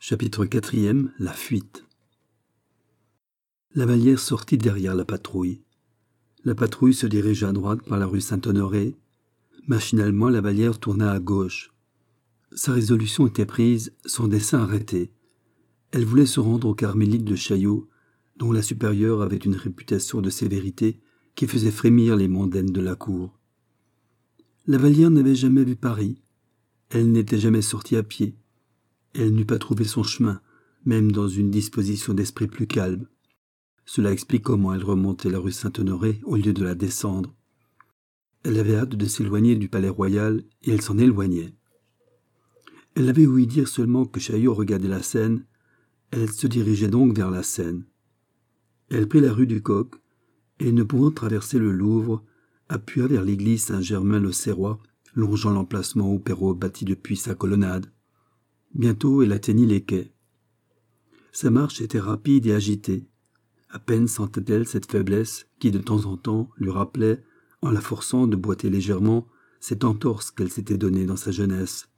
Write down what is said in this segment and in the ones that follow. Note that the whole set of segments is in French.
Chapitre 4. La fuite. Lavallière sortit derrière la patrouille. La patrouille se dirigeait à droite par la rue Saint-Honoré. Machinalement, Lavallière tourna à gauche. Sa résolution était prise, son dessein arrêté. Elle voulait se rendre aux Carmélites de Chaillot, dont la supérieure avait une réputation de sévérité qui faisait frémir les mondaines de la cour. Lavallière n'avait jamais vu Paris. Elle n'était jamais sortie à pied. Elle n'eût pas trouvé son chemin, même dans une disposition d'esprit plus calme. Cela explique comment elle remontait la rue Saint-Honoré au lieu de la descendre. Elle avait hâte de s'éloigner du palais royal et elle s'en éloignait. Elle avait ouï dire seulement que Chaillot regardait la Seine. Elle se dirigeait donc vers la Seine. Elle prit la rue du Coq et, ne pouvant traverser le Louvre, appuya vers l'église Saint-Germain-l'Auxerrois, longeant l'emplacement où Perrault bâtit depuis sa colonnade. Bientôt, elle atteignit les quais. Sa marche était rapide et agitée. À peine sentait-elle cette faiblesse qui, de temps en temps, lui rappelait, en la forçant de boiter légèrement, cette entorse qu'elle s'était donnée dans sa jeunesse.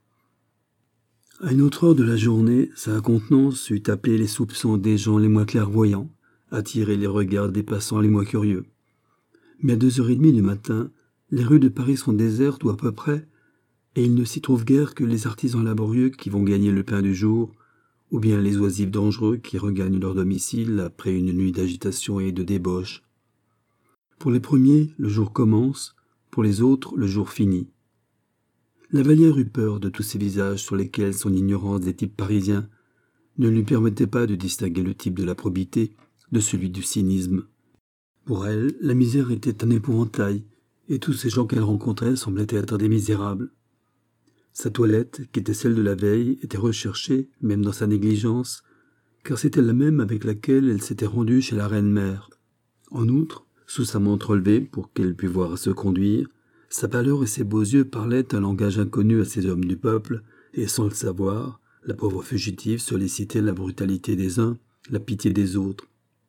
À une autre heure de la journée, sa contenance eût appelé les soupçons des gens les moins clairvoyants, attiré les regards des passants les moins curieux. Mais à 2h30 du matin, les rues de Paris sont désertes ou à peu près, et il ne s'y trouve guère que les artisans laborieux qui vont gagner le pain du jour, ou bien les oisifs dangereux qui regagnent leur domicile après une nuit d'agitation et de débauche. Pour les premiers, le jour commence, pour les autres, le jour finit. Lavallière eut peur de tous ces visages sur lesquels son ignorance des types parisiens ne lui permettait pas de distinguer le type de la probité de celui du cynisme. Pour elle, la misère était un épouvantail, et tous ces gens qu'elle rencontrait semblaient être des misérables. Sa toilette, qui était celle de la veille, était recherchée, même dans sa négligence, car c'était la même avec laquelle elle s'était rendue chez la reine-mère. En outre, sous sa montre relevée pour qu'elle pût voir à se conduire, sa pâleur et ses beaux yeux parlaient un langage inconnu à ces hommes du peuple, et sans le savoir, la pauvre fugitive sollicitait la brutalité des uns, la pitié des autres.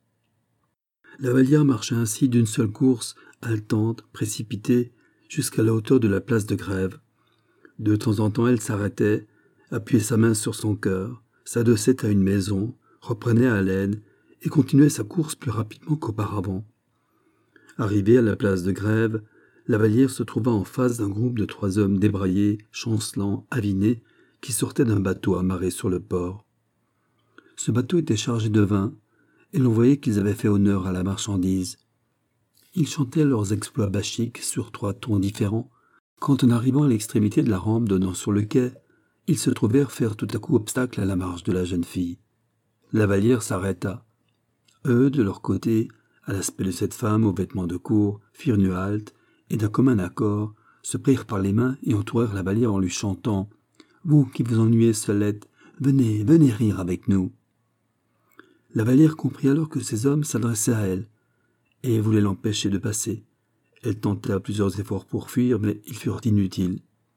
Lavallière marcha ainsi d'une seule course, haletante, précipitée, jusqu'à la hauteur de la place de Grève. De temps en temps, elle s'arrêtait, appuyait sa main sur son cœur, s'adossait à une maison, reprenait haleine et continuait sa course plus rapidement qu'auparavant. Arrivée à la place de Grève, Lavallière se trouva en face d'un groupe de 3 hommes débraillés, chancelants, avinés, qui sortaient d'un bateau amarré sur le port. Ce bateau était chargé de vin, et l'on voyait qu'ils avaient fait honneur à la marchandise. Ils chantaient leurs exploits bachiques sur 3 tons différents, quand en arrivant à l'extrémité de la rampe donnant sur le quai, ils se trouvèrent faire tout à coup obstacle à la marche de la jeune fille. Lavallière s'arrêta. Eux, de leur côté, à l'aspect de cette femme aux vêtements de cour, firent une halte, et d'un commun accord, se prirent par les mains et entourèrent Lavallière en lui chantant « Vous qui vous ennuyez, Solette, venez, venez rire avec nous ». Lavallière comprit alors que ces hommes s'adressaient à elle, et voulaient l'empêcher de passer. Elle tenta plusieurs efforts pour fuir, mais ils furent inutiles.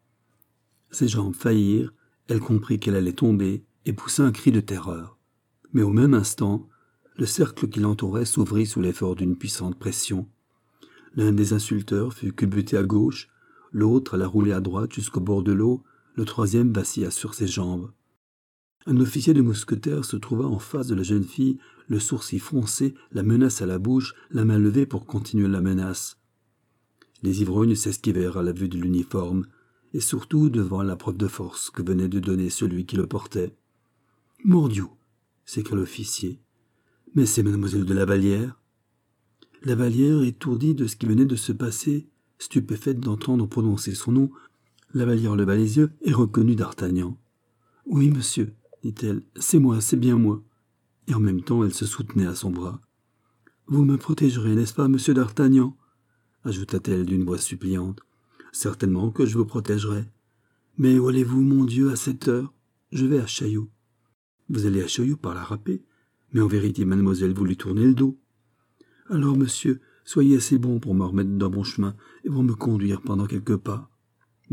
Ses jambes faillirent, elle comprit qu'elle allait tomber, et poussa un cri de terreur. Mais au même instant, le cercle qui l'entourait s'ouvrit sous l'effort d'une puissante pression. L'un des insulteurs fut culbuté à gauche, l'autre alla rouler à droite jusqu'au bord de l'eau, le troisième vacilla sur ses jambes. Un officier de mousquetaires se trouva en face de la jeune fille, le sourcil froncé, la menace à la bouche, la main levée pour continuer la menace. Les ivrognes s'esquivèrent à la vue de l'uniforme, et surtout devant la preuve de force que venait de donner celui qui le portait. « Mordiou !» s'écria l'officier. « Mais c'est mademoiselle de Lavallière !» Lavallière, étourdie de ce qui venait de se passer, stupéfaite d'entendre prononcer son nom, Lavallière leva les yeux et reconnut d'Artagnan. « Oui, monsieur, dit-elle, c'est moi, c'est bien moi. » Et en même temps, elle se soutenait à son bras. « Vous me protégerez, n'est-ce pas, monsieur d'Artagnan ?» ajouta-t-elle d'une voix suppliante. « Certainement que je vous protégerai. Mais où allez-vous, mon Dieu, à cette heure ? Je vais à Chaillot. »« Vous allez à Chaillot par la râpée ? Mais en vérité, mademoiselle, vous lui tournez le dos. »« Alors, monsieur, soyez assez bon pour me remettre dans mon chemin et pour me conduire pendant quelques pas. »« Volontiers. »«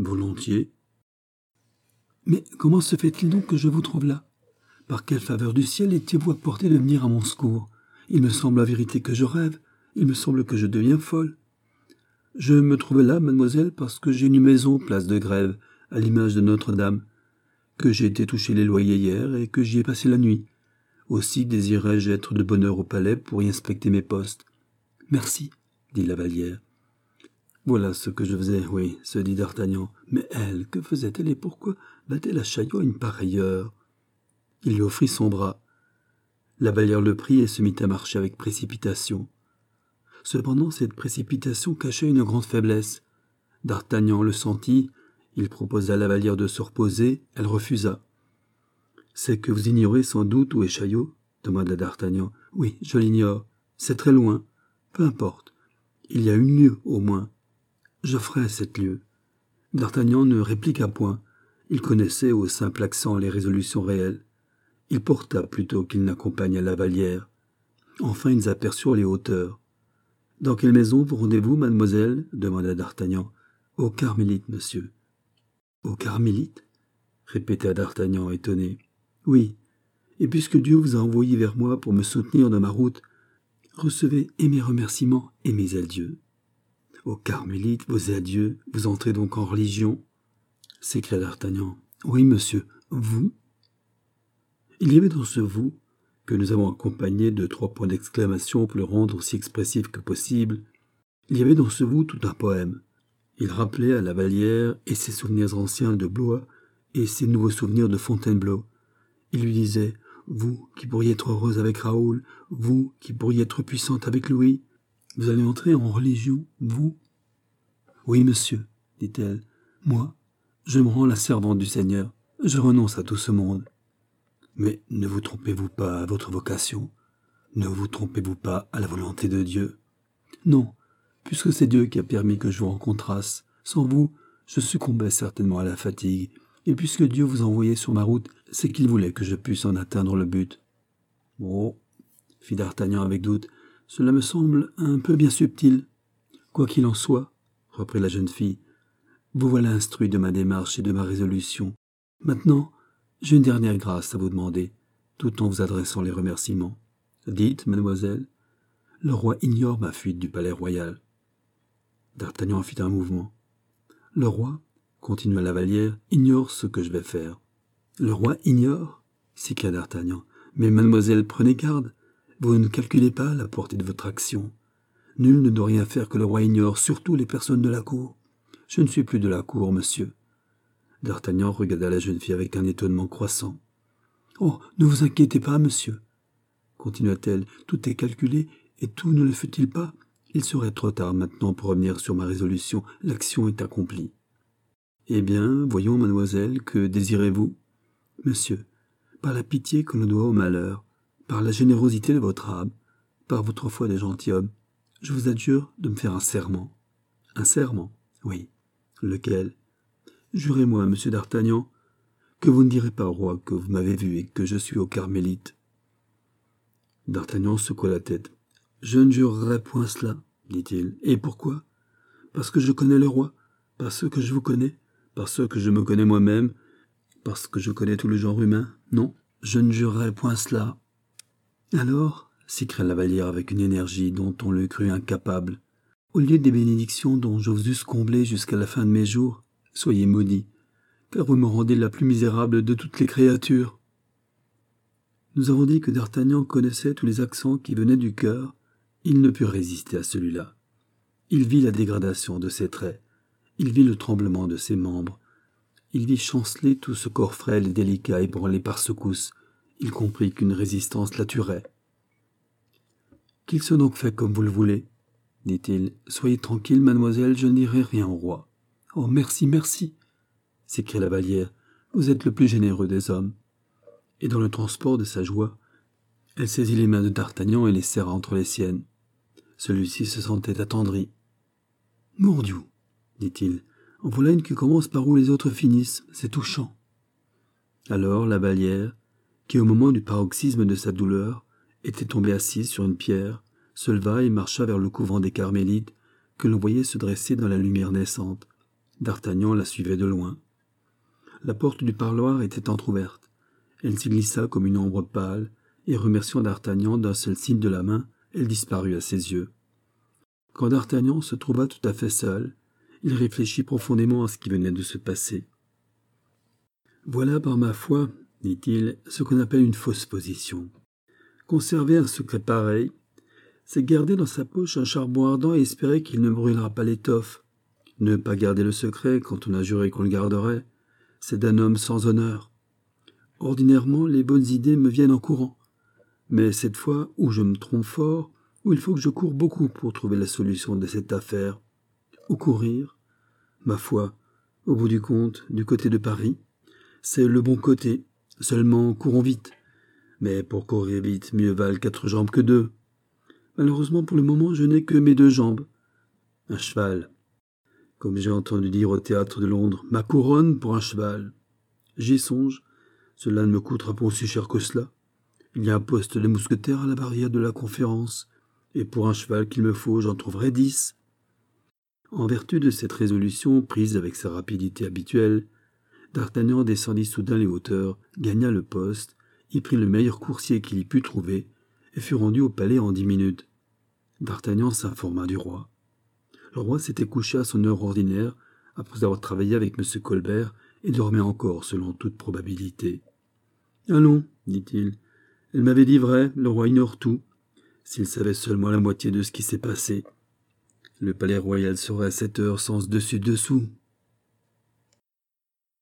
Mais comment se fait-il donc que je vous trouve là ? Par quelle faveur du ciel étiez-vous à portée de venir à mon secours ? Il me semble en vérité que je rêve. Il me semble que je deviens folle. » « Je me trouvais là, mademoiselle, parce que j'ai une maison, place de Grève, à l'image de Notre-Dame. que j'ai été toucher les loyers hier et que j'y ai passé la nuit. Aussi désirais-je être de bonne heure au palais pour y inspecter mes postes. « Merci, dit la Vallière. « Voilà ce que je faisais, oui, se dit d'Artagnan. Mais elle, que faisait-elle et pourquoi battait la Chaillot à une pareille heure ?» Il lui offrit son bras. La Vallière le prit et se mit à marcher avec précipitation. Cependant, cette précipitation cachait une grande faiblesse. D'Artagnan le sentit, il proposa à la Vallière de se reposer, elle refusa. « C'est que vous ignorez sans doute où est Chaillot ?» demanda d'Artagnan. « Oui, je l'ignore. C'est très loin. Peu importe. Il y a une lieue, au moins. Je ferai cette lieue. » D'Artagnan ne répliqua point. Il connaissait au simple accent les résolutions réelles. Il porta plutôt qu'il n'accompagna la Vallière. Enfin, ils aperçurent les hauteurs. « Dans quelle maison vous rendez-vous, mademoiselle ?» demanda d'Artagnan. « Au Carmélite, monsieur. »« Au Carmélite ?» répéta d'Artagnan, étonné. « Oui, et puisque Dieu vous a envoyé vers moi pour me soutenir dans ma route, recevez et mes remerciements et mes adieux. »« Au Carmélite, vos adieux, vous entrez donc en religion ?» s'écria d'Artagnan. « Oui, monsieur, vous ?» Il y avait dans ce « vous » que nous avons accompagné de 3 points d'exclamation pour le rendre aussi expressif que possible, il y avait dans ce « vous » tout un poème. Il rappelait à la Vallière et ses souvenirs anciens de Blois et ses nouveaux souvenirs de Fontainebleau. Il lui disait « Vous qui pourriez être heureuse avec Raoul, vous qui pourriez être puissante avec Louis, vous allez entrer en religion, vous ?»« Oui, monsieur, dit-elle, moi, je me rends la servante du Seigneur, je renonce à tout ce monde. » Mais ne vous trompez-vous pas à votre vocation? Ne vous trompez-vous pas à la volonté de Dieu? Non, puisque c'est Dieu qui a permis que je vous rencontrasse. Sans vous, je succombais certainement à la fatigue. Et puisque Dieu vous a envoyé sur ma route, c'est qu'il voulait que je puisse en atteindre le but. « Oh, fit d'Artagnan avec doute, cela me semble un peu bien subtil. Quoi qu'il en soit, reprit la jeune fille, vous voilà instruit de ma démarche et de ma résolution. Maintenant, j'ai une dernière grâce à vous demander, tout en vous adressant les remerciements. Dites, mademoiselle, le roi ignore ma fuite du palais royal. » D'Artagnan fit un mouvement. « Le roi, continua la Vallière, ignore ce que je vais faire. »« Le roi ignore ?» s'écria d'Artagnan. « Mais mademoiselle, prenez garde, vous ne calculez pas la portée de votre action. Nul ne doit rien faire que le roi ignore, surtout les personnes de la cour. Je ne suis plus de la cour, monsieur. » D'Artagnan regarda la jeune fille avec un étonnement croissant. « Oh, ne vous inquiétez pas, monsieur, continua-t-elle, tout est calculé, et tout ne le fut-il pas? Il serait trop tard maintenant pour revenir sur ma résolution, l'action est accomplie. »« Eh bien, voyons, mademoiselle, que désirez-vous? »« Monsieur, par la pitié que l'on doit au malheur, par la générosité de votre âme, par votre foi de gentilhomme, je vous adjure de me faire un serment. »« Un serment? Oui. Lequel? » Jurez-moi, monsieur d'Artagnan, que vous ne direz pas au roi que vous m'avez vu et que je suis au Carmélite. D'Artagnan secoua la tête. « Je ne jurerai point cela, dit-il. Et pourquoi? Parce que je connais le roi, parce que je vous connais, parce que je me connais moi-même, parce que je connais tout le genre humain. Non, je ne jurerai point cela. »« Alors, s'écria la Vallière avec une énergie dont on le crut incapable, au lieu des bénédictions dont je vous eusse comblé jusqu'à la fin de mes jours, soyez maudits, car vous me rendez la plus misérable de toutes les créatures. » Nous avons dit que d'Artagnan connaissait tous les accents qui venaient du cœur. Il ne put résister à celui-là. Il vit la dégradation de ses traits. Il vit le tremblement de ses membres. Il vit chanceler tout ce corps frêle et délicat ébranlé par secousses. Il comprit qu'une résistance la tuerait. « Qu'il soit donc fait comme vous le voulez, dit-il. Soyez tranquille, mademoiselle, je ne dirai rien au roi. »« Oh, merci, merci, s'écria la Vallière. Vous êtes le plus généreux des hommes. » Et dans le transport de sa joie, elle saisit les mains de d'Artagnan et les serra entre les siennes. Celui-ci se sentait attendri. « Mordiou, dit-il, en voilà une qui commence par où les autres finissent, c'est touchant. » Alors la Vallière, qui au moment du paroxysme de sa douleur était tombée assise sur une pierre, se leva et marcha vers le couvent des Carmélites que l'on voyait se dresser dans la lumière naissante. D'Artagnan la suivait de loin. La porte du parloir était entr'ouverte. Elle s'y glissa comme une ombre pâle, et remerciant d'Artagnan d'un seul signe de la main, elle disparut à ses yeux. Quand d'Artagnan se trouva tout à fait seul, il réfléchit profondément à ce qui venait de se passer. Voilà, par ma foi, dit-il, ce qu'on appelle une fausse position. Conserver un secret pareil, c'est garder dans sa poche un charbon ardent et espérer qu'il ne brûlera pas l'étoffe. Ne pas garder le secret quand on a juré qu'on le garderait, c'est d'un homme sans honneur. Ordinairement, les bonnes idées me viennent en courant. Mais cette fois, où je me trompe fort, où il faut que je cours beaucoup pour trouver la solution de cette affaire. Où courir? Ma foi, au bout du compte, du côté de Paris, c'est le bon côté. Seulement, courons vite. Mais pour courir vite, mieux valent 4 jambes que 2. Malheureusement, pour le moment, je n'ai que mes 2 jambes. Un cheval. Comme j'ai entendu dire au théâtre de Londres, ma couronne pour un cheval. J'y songe. Cela ne me coûtera pas aussi cher que cela. Il y a un poste de mousquetaire à la barrière de la Conférence, et pour un cheval qu'il me faut, j'en trouverai 10. En vertu de cette résolution, prise avec sa rapidité habituelle, D'Artagnan descendit soudain les hauteurs, gagna le poste, y prit le meilleur coursier qu'il y put trouver, et fut rendu au palais en 10 minutes. D'Artagnan s'informa du roi. Le roi s'était couché à son heure ordinaire, après avoir travaillé avec M. Colbert, et dormait encore, selon toute probabilité. « Allons, dit-il, elle m'avait dit vrai, le roi ignore tout. S'il savait seulement la moitié de ce qui s'est passé. Le palais royal serait à 7 heures sans dessus-dessous. »